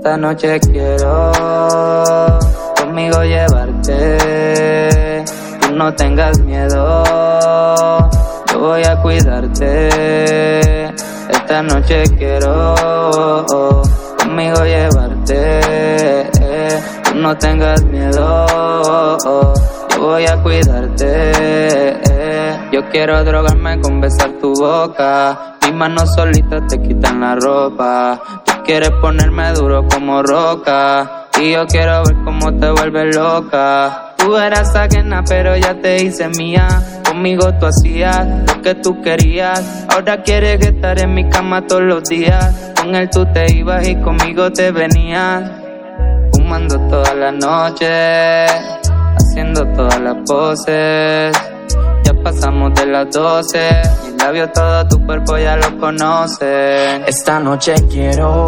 Esta noche quiero conmigo llevarte. Tú no tengas miedo, yo voy a cuidarte. Esta noche quiero conmigo llevarte. Tú no tengas miedo, yo voy a cuidarte. Yo quiero drogarme con besar tu boca. Mis manos solitas te quitan la ropa. Tú quieres ponerme duro como roca y yo quiero ver cómo te vuelves loca. Tú eras ajena pero ya te hice mía. Conmigo tú hacías lo que tú querías. Ahora quieres estar en mi cama todos los días. Con él tú te ibas y conmigo te venías. Fumando toda la noche, haciendo todas las poses. Ya pasamos de las 12. Mis labios, todo tu cuerpo ya lo conocen. Esta noche quiero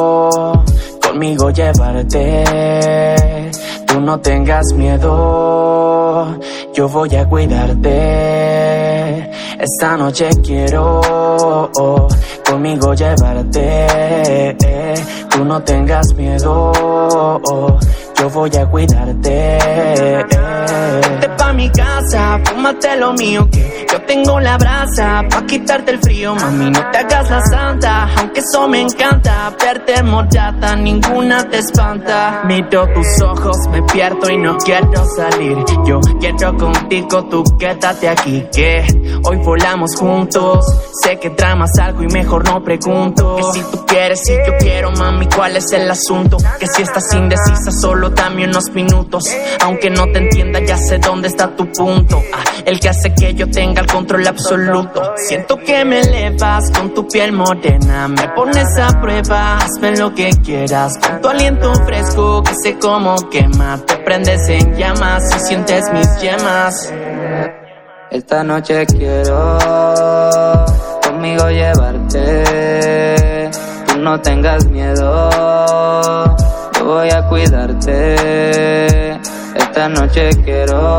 conmigo llevarte. Tú no tengas miedo, yo voy a cuidarte. Esta noche quiero conmigo llevarte. Tú no tengas miedo, yo voy a cuidarte. Vete pa' mi casa, fúmate lo mío, que yo tengo la brasa pa' quitarte el frío. Mami, no te hagas la santa, aunque eso me encanta. Verte morada, ninguna te espanta. Miro tus ojos, me pierdo y no quiero salir. Yo quiero contigo, tú quédate aquí, que hoy volamos juntos. Sé que tramas algo y mejor no pregunto. Que si tú quieres y yo quiero, mami, ¿cuál es el asunto? Que si estás indecisa, solo dame unos minutos. Aunque no te entienda, ya sé dónde está tu punto. El que hace que yo tenga el control absoluto. Siento que me elevas con tu piel morena. Me pones a prueba, hazme lo que quieras. Con tu aliento fresco que sé cómo quema. Te prendes en llamas y sientes mis yemas. Esta noche quiero conmigo llevarte. Tú no tengas miedo, yo voy a cuidarte. Esta noche quiero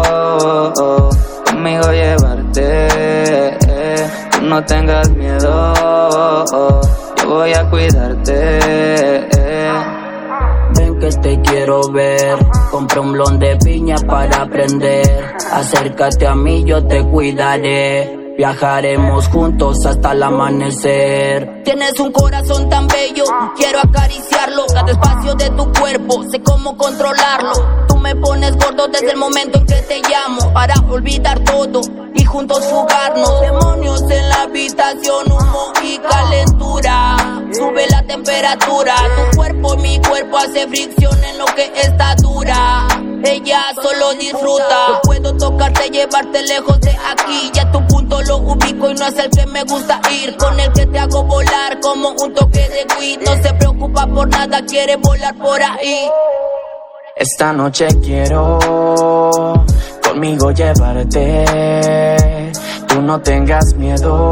conmigo llevarte. Tú no tengas miedo, yo voy a cuidarte. Ven que te quiero ver, compré un blon de piña para aprender. Acércate a mí, yo te cuidaré. Viajaremos juntos hasta el amanecer. Tienes un corazón tan bello, quiero acariciarlo. Cada espacio de tu cuerpo, sé cómo controlarlo. Tú me pones gordo desde el momento en que te llamo, para olvidar todo y juntos fugarnos. Demonios en la habitación, humo y calentura. Sube la temperatura, tu cuerpo y mi cuerpo hace fricción en lo que está dura. Ella solo disfruta. Yo puedo tocarte, llevarte lejos de aquí. Ya tu punto lo ubico y no es el que me gusta ir. Con el que te hago volar como un toque de weed. No se preocupa por nada, quiere volar por ahí. Esta noche quiero conmigo llevarte. Tú no tengas miedo,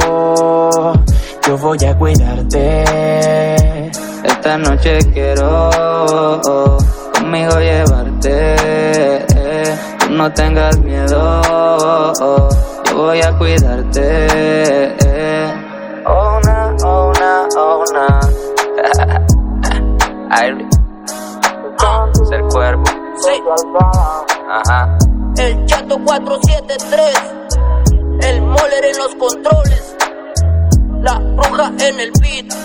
yo voy a cuidarte. Esta noche quiero conmigo llevarte. Tú no tengas miedo, yo voy a cuidarte. Oh, na, oh, na, oh, na. Es el cuerpo. Sí. Ajá. El Chato 473. El Moller en los controles. La Bruja en el beat.